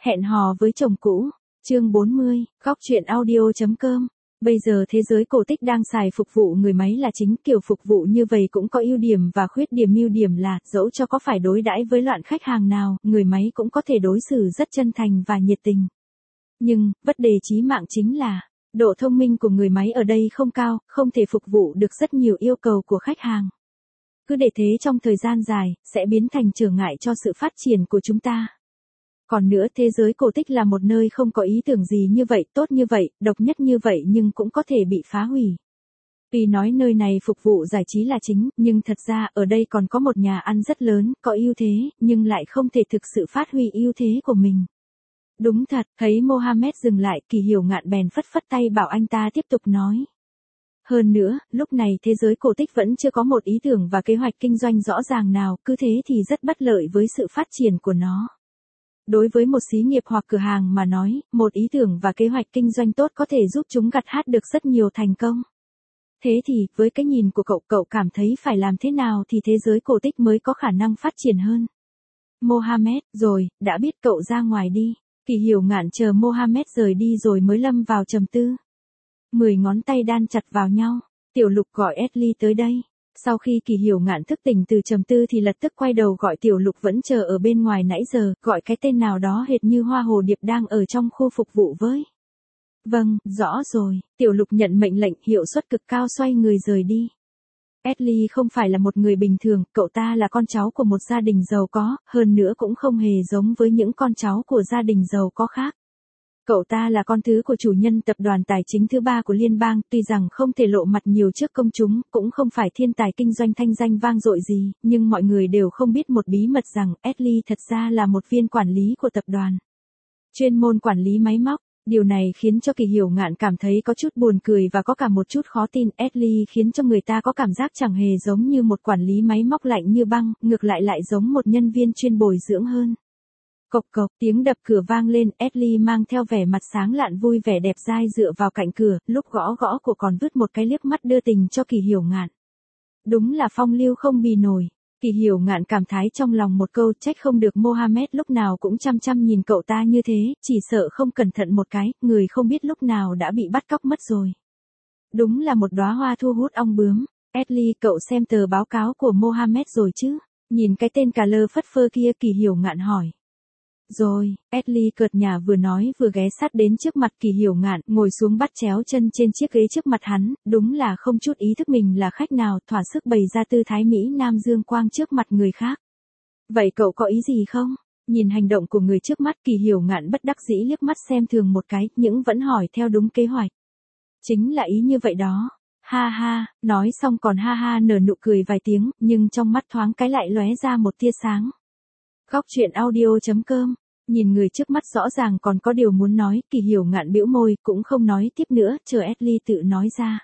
Hẹn hò với chồng cũ. Chương 40, góc truyện audio.com. Bây giờ thế giới cổ tích đang xài phục vụ người máy là chính, kiểu phục vụ như vậy cũng có ưu điểm và khuyết điểm. Ưu điểm là, dẫu cho có phải đối đãi với loại khách hàng nào, người máy cũng có thể đối xử rất chân thành và nhiệt tình. Nhưng, vấn đề chí mạng chính là, độ thông minh của người máy ở đây không cao, không thể phục vụ được rất nhiều yêu cầu của khách hàng. Cứ để thế trong thời gian dài, sẽ biến thành trở ngại cho sự phát triển của chúng ta. Còn nữa, thế giới cổ tích là một nơi không có ý tưởng gì như vậy, tốt như vậy, độc nhất như vậy nhưng cũng có thể bị phá hủy. Vì nói nơi này phục vụ giải trí là chính, nhưng thật ra ở đây còn có một nhà ăn rất lớn, có ưu thế, nhưng lại không thể thực sự phát huy ưu thế của mình. Đúng thật, thấy Mohammed dừng lại, Kỳ Hiểu Ngạn bèn phất phất tay bảo anh ta tiếp tục nói. Hơn nữa, lúc này thế giới cổ tích vẫn chưa có một ý tưởng và kế hoạch kinh doanh rõ ràng nào, cứ thế thì rất bất lợi với sự phát triển của nó. Đối với một xí nghiệp hoặc cửa hàng mà nói, một ý tưởng và kế hoạch kinh doanh tốt có thể giúp chúng gặt hái được rất nhiều thành công. Thế thì, với cái nhìn của cậu cảm thấy phải làm thế nào thì thế giới cổ tích mới có khả năng phát triển hơn? Mohammed, rồi, đã biết, cậu ra ngoài đi. Kỳ Hiểu Ngạn chờ Mohammed rời đi rồi mới lâm vào trầm tư. 10 ngón tay đan chặt vào nhau. Tiểu Lục gọi Ashley tới đây. Sau khi Kỳ Hiểu Ngạn thức tỉnh từ trầm tư thì lập tức quay đầu gọi Tiểu Lục vẫn chờ ở bên ngoài nãy giờ, gọi cái tên nào đó hệt như Hoa Hồ Điệp đang ở trong khu phục vụ với. Vâng, rõ rồi. Tiểu Lục nhận mệnh lệnh, hiệu suất cực cao xoay người rời đi. Ashley không phải là một người bình thường, cậu ta là con cháu của một gia đình giàu có, hơn nữa cũng không hề giống với những con cháu của gia đình giàu có khác. Cậu ta là con thứ của chủ nhân tập đoàn tài chính thứ 3 của liên bang, tuy rằng không thể lộ mặt nhiều trước công chúng, cũng không phải thiên tài kinh doanh thanh danh vang dội gì, nhưng mọi người đều không biết một bí mật rằng Ashley thật ra là một viên quản lý của tập đoàn. Chuyên môn quản lý máy móc. Điều này khiến cho Kỳ Hiểu Ngạn cảm thấy có chút buồn cười và có cả một chút khó tin. Ashley khiến cho người ta có cảm giác chẳng hề giống như một quản lý máy móc lạnh như băng, ngược lại giống một nhân viên chuyên bồi dưỡng hơn. Cộc cộc, tiếng đập cửa vang lên, Ashley mang theo vẻ mặt sáng lạn vui vẻ đẹp dai dựa vào cạnh cửa, lúc gõ cô còn vứt một cái liếc mắt đưa tình cho Kỳ Hiểu Ngạn. Đúng là phong lưu không bì nổi. Kỳ Hiểu Ngạn cảm thán trong lòng một câu, trách không được Mohammed lúc nào cũng chăm nhìn cậu ta như thế, chỉ sợ không cẩn thận một cái, người không biết lúc nào đã bị bắt cóc mất rồi. Đúng là một đóa hoa thu hút ong bướm. Ashley, cậu xem tờ báo cáo của Mohammed rồi chứ? Nhìn cái tên cà lơ phất phơ kia, Kỳ Hiểu Ngạn hỏi. Rồi, Ashley cợt nhả vừa nói vừa ghé sát đến trước mặt Kỳ Hiểu Ngạn, ngồi xuống bắt chéo chân trên chiếc ghế trước mặt hắn, đúng là không chút ý thức mình là khách nào, thỏa sức bày ra tư thái Mỹ Nam dương quang trước mặt người khác. Vậy cậu có ý gì không? Nhìn hành động của người trước mắt, Kỳ Hiểu Ngạn bất đắc dĩ liếc mắt xem thường một cái, nhưng vẫn hỏi theo đúng kế hoạch. Chính là ý như vậy đó. Ha ha, nói xong còn ha ha nở nụ cười vài tiếng, nhưng trong mắt thoáng cái lại lóe ra một tia sáng. Góc truyện audio.com. Nhìn người trước mắt rõ ràng còn có điều muốn nói, Kỳ Hiểu Ngạn bĩu môi, cũng không nói tiếp nữa, chờ Ashley tự nói ra.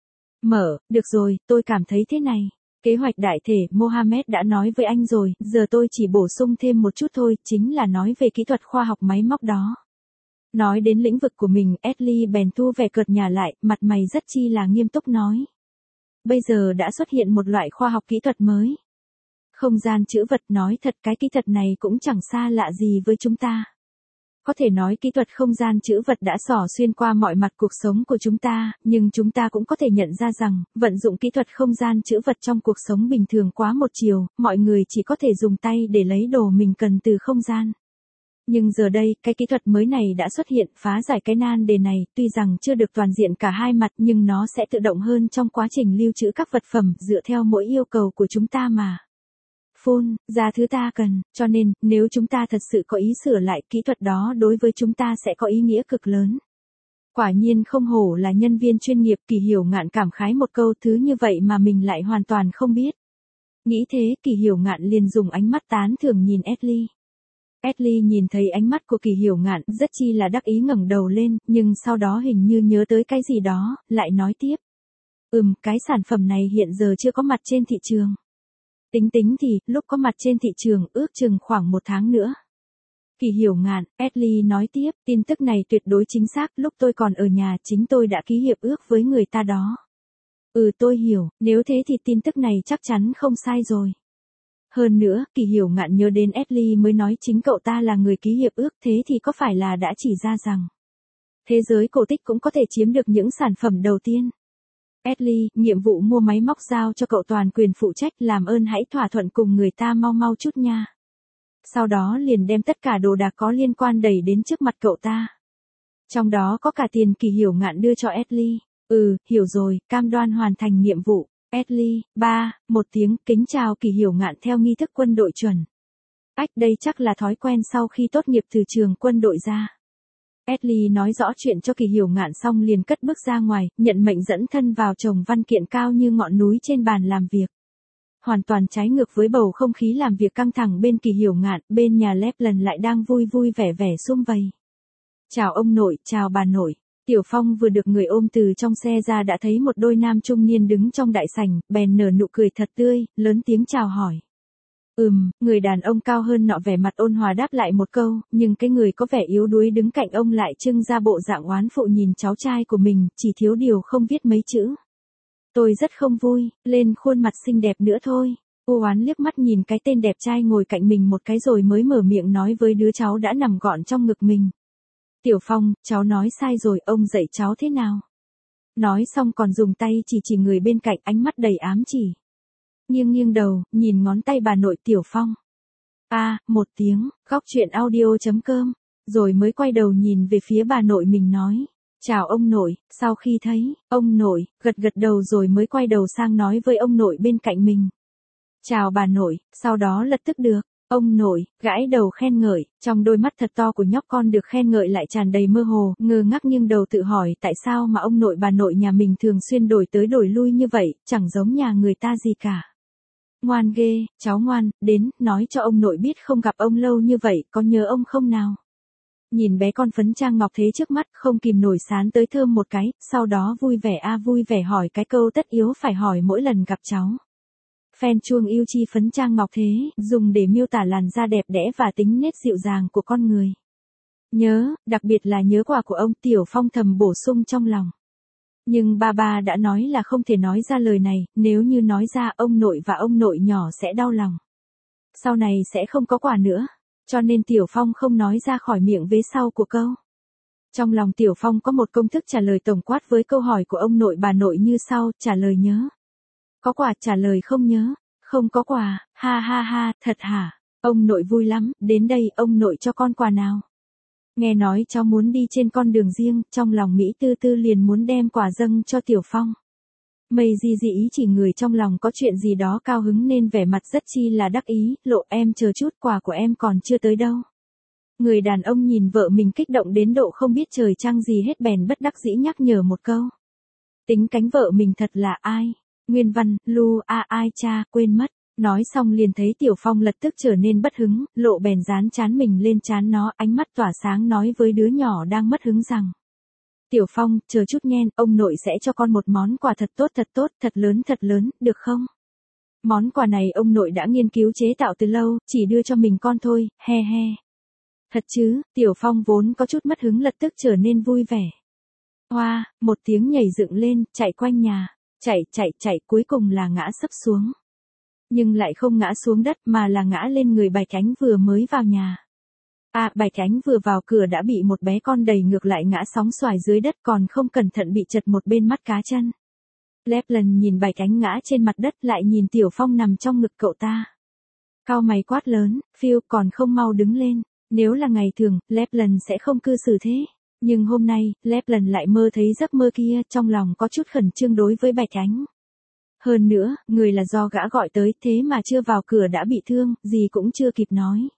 Được rồi, tôi cảm thấy thế này. Kế hoạch đại thể, Mohammed đã nói với anh rồi, giờ tôi chỉ bổ sung thêm một chút thôi, chính là nói về kỹ thuật khoa học máy móc đó. Nói đến lĩnh vực của mình, Ashley bèn thu vẻ cợt nhả lại, mặt mày rất chi là nghiêm túc nói. Bây giờ đã xuất hiện một loại khoa học kỹ thuật mới. Không gian trữ vật, nói thật cái kỹ thuật này cũng chẳng xa lạ gì với chúng ta. Có thể nói kỹ thuật không gian trữ vật đã xỏ xuyên qua mọi mặt cuộc sống của chúng ta, nhưng chúng ta cũng có thể nhận ra rằng, vận dụng kỹ thuật không gian trữ vật trong cuộc sống bình thường quá một chiều, mọi người chỉ có thể dùng tay để lấy đồ mình cần từ không gian. Nhưng giờ đây, cái kỹ thuật mới này đã xuất hiện, phá giải cái nan đề này, tuy rằng chưa được toàn diện cả hai mặt nhưng nó sẽ tự động hơn trong quá trình lưu trữ các vật phẩm, dựa theo mỗi yêu cầu của chúng ta mà. Ra thứ ta cần, cho nên, nếu chúng ta thật sự có ý sửa lại, kỹ thuật đó đối với chúng ta sẽ có ý nghĩa cực lớn. Quả nhiên không hổ là nhân viên chuyên nghiệp, Kỳ Hiểu Ngạn cảm khái một câu, thứ như vậy mà mình lại hoàn toàn không biết. Nghĩ thế, Kỳ Hiểu Ngạn liền dùng ánh mắt tán thưởng nhìn Ashley. Ashley nhìn thấy ánh mắt của Kỳ Hiểu Ngạn, rất chi là đắc ý ngẩng đầu lên, nhưng sau đó hình như nhớ tới cái gì đó, lại nói tiếp. Cái sản phẩm này hiện giờ chưa có mặt trên thị trường. Tính thì, lúc có mặt trên thị trường, ước chừng khoảng 1 tháng nữa. Kỳ Hiểu Ngạn, Ashley nói tiếp, tin tức này tuyệt đối chính xác, lúc tôi còn ở nhà, chính tôi đã ký hiệp ước với người ta đó. Tôi hiểu, nếu thế thì tin tức này chắc chắn không sai rồi. Hơn nữa, Kỳ Hiểu Ngạn nhớ đến Ashley mới nói chính cậu ta là người ký hiệp ước, thế thì có phải là đã chỉ ra rằng thế giới cổ tích cũng có thể chiếm được những sản phẩm đầu tiên. Ashley, nhiệm vụ mua máy móc giao cho cậu toàn quyền phụ trách, làm ơn hãy thỏa thuận cùng người ta mau mau chút nha. Sau đó liền đem tất cả đồ đạc có liên quan đẩy đến trước mặt cậu ta. Trong đó có cả tiền Kỳ Hiểu Ngạn đưa cho Ashley. Hiểu rồi, cam đoan hoàn thành nhiệm vụ. Ashley, một tiếng, kính chào Kỳ Hiểu Ngạn theo nghi thức quân đội chuẩn. Đây chắc là thói quen sau khi tốt nghiệp từ trường quân đội ra. Ashley nói rõ chuyện cho Kỳ Hiểu Ngạn xong liền cất bước ra ngoài, nhận mệnh dẫn thân vào chồng văn kiện cao như ngọn núi trên bàn làm việc. Hoàn toàn trái ngược với bầu không khí làm việc căng thẳng bên Kỳ Hiểu Ngạn, bên nhà Lapland lại đang vui vui vẻ vẻ sum vầy. Chào ông nội, chào bà nội. Tiểu Phong vừa được người ôm từ trong xe ra đã thấy một đôi nam trung niên đứng trong đại sảnh, bèn nở nụ cười thật tươi, lớn tiếng chào hỏi. Người đàn ông cao hơn nọ vẻ mặt ôn hòa đáp lại một câu, nhưng cái người có vẻ yếu đuối đứng cạnh ông lại trưng ra bộ dạng oán phụ nhìn cháu trai của mình, chỉ thiếu điều không viết mấy chữ. Tôi rất không vui, lên khuôn mặt xinh đẹp nữa thôi. Cô oán liếc mắt nhìn cái tên đẹp trai ngồi cạnh mình một cái rồi mới mở miệng nói với đứa cháu đã nằm gọn trong ngực mình. Tiểu Phong, cháu nói sai rồi, ông dạy cháu thế nào? Nói xong còn dùng tay chỉ người bên cạnh, ánh mắt đầy ám chỉ. Nghiêng đầu, nhìn ngón tay bà nội Tiểu Phong. Một tiếng, góc chuyện audio.com, rồi mới quay đầu nhìn về phía bà nội mình nói. Chào ông nội, sau khi thấy, ông nội, gật đầu rồi mới quay đầu sang nói với ông nội bên cạnh mình. Chào bà nội, sau đó lập tức được. Ông nội, gãi đầu khen ngợi, trong đôi mắt thật to của nhóc con được khen ngợi lại tràn đầy mơ hồ, ngơ ngác nghiêng đầu tự hỏi tại sao mà ông nội bà nội nhà mình thường xuyên đổi tới đổi lui như vậy, chẳng giống nhà người ta gì cả. Ngoan ghê, cháu ngoan, đến, nói cho ông nội biết không gặp ông lâu như vậy, có nhớ ông không nào? Nhìn bé con phấn trang ngọc thế trước mắt không kìm nổi sán tới thơm một cái, sau đó vui vẻ hỏi cái câu tất yếu phải hỏi mỗi lần gặp cháu. Phen chuông yêu chi phấn trang ngọc thế, dùng để miêu tả làn da đẹp đẽ và tính nết dịu dàng của con người. Nhớ, đặc biệt là nhớ quà của ông, Tiểu Phong thầm bổ sung trong lòng. Nhưng ba đã nói là không thể nói ra lời này, nếu như nói ra ông nội và ông nội nhỏ sẽ đau lòng. Sau này sẽ không có quà nữa, cho nên Tiểu Phong không nói ra khỏi miệng vế sau của câu. Trong lòng Tiểu Phong có một công thức trả lời tổng quát với câu hỏi của ông nội bà nội như sau, trả lời nhớ. Có quà, trả lời không nhớ. Không có quà, ha, thật hả? Ông nội vui lắm, đến đây ông nội cho con quà nào. Nghe nói cháu muốn đi trên con đường riêng, trong lòng Mỹ tư liền muốn đem quà dâng cho Tiểu Phong. Mây di ý chỉ người trong lòng có chuyện gì đó cao hứng nên vẻ mặt rất chi là đắc ý, lộ em chờ chút quà của em còn chưa tới đâu. Người đàn ông nhìn vợ mình kích động đến độ không biết trời trăng gì hết bèn bất đắc dĩ nhắc nhở một câu. Tính cánh vợ mình thật là ai? Nguyên văn, Lu, ai cha, quên mất. Nói xong liền thấy Tiểu Phong lập tức trở nên bất hứng, lộ bèn dán trán mình lên trán nó, ánh mắt tỏa sáng nói với đứa nhỏ đang mất hứng rằng. Tiểu Phong, chờ chút nhen, ông nội sẽ cho con một món quà thật tốt, thật lớn, được không? Món quà này ông nội đã nghiên cứu chế tạo từ lâu, chỉ đưa cho mình con thôi, he. Thật chứ, Tiểu Phong vốn có chút mất hứng lập tức trở nên vui vẻ. Hoa, một tiếng nhảy dựng lên, chạy quanh nhà, chạy, cuối cùng là ngã sấp xuống. Nhưng lại không ngã xuống đất mà là ngã lên người Bạch Ánh vừa mới vào nhà. Bạch Ánh vừa vào cửa đã bị một bé con đẩy ngược lại ngã sóng xoài dưới đất còn không cẩn thận bị chật một bên mắt cá chân. Lapland nhìn Bạch Ánh ngã trên mặt đất lại nhìn Tiểu Phong nằm trong ngực cậu ta. Cau mày quát lớn, Phil còn không mau đứng lên. Nếu là ngày thường, Lapland sẽ không cư xử thế. Nhưng hôm nay, Lapland lại mơ thấy giấc mơ kia, trong lòng có chút khẩn trương đối với Bạch Ánh. Hơn nữa, người là do gã gọi tới, thế mà chưa vào cửa đã bị thương, gì cũng chưa kịp nói.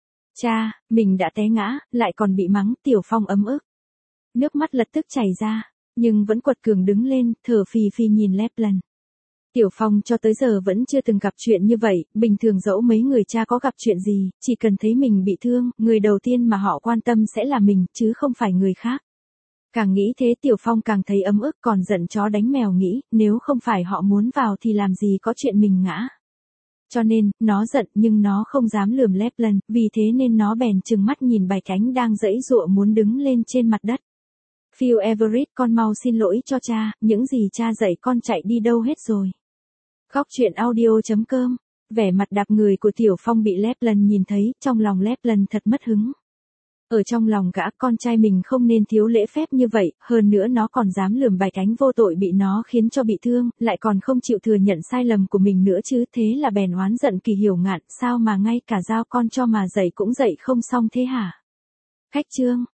Cha, mình đã té ngã, lại còn bị mắng, Tiểu Phong ấm ức. Nước mắt lập tức chảy ra, nhưng vẫn quật cường đứng lên, thở phì nhìn Lapland. Tiểu Phong cho tới giờ vẫn chưa từng gặp chuyện như vậy, bình thường dẫu mấy người cha có gặp chuyện gì, chỉ cần thấy mình bị thương, người đầu tiên mà họ quan tâm sẽ là mình, chứ không phải người khác. Càng nghĩ thế Tiểu Phong càng thấy ấm ức còn giận chó đánh mèo nghĩ, nếu không phải họ muốn vào thì làm gì có chuyện mình ngã. Cho nên, nó giận nhưng nó không dám lườm Lapland, vì thế nên nó bèn trừng mắt nhìn Bạch Ánh đang giãy giụa muốn đứng lên trên mặt đất. Phil Everett, con mau xin lỗi cho cha, những gì cha dạy con chạy đi đâu hết rồi. Góc chuyện audio.com Vẻ mặt đạp người của Tiểu Phong bị Lép Lần nhìn thấy, trong lòng Lép Lần thật mất hứng. Ở trong lòng gã, con trai mình không nên thiếu lễ phép như vậy, hơn nữa nó còn dám lườm Bạch Ánh vô tội bị nó khiến cho bị thương, lại còn không chịu thừa nhận sai lầm của mình nữa chứ, thế là bèn oán giận Kỳ Hiểu Ngạn, sao mà ngay cả giao con cho mà dạy cũng dạy không xong thế hả? Khách Trương,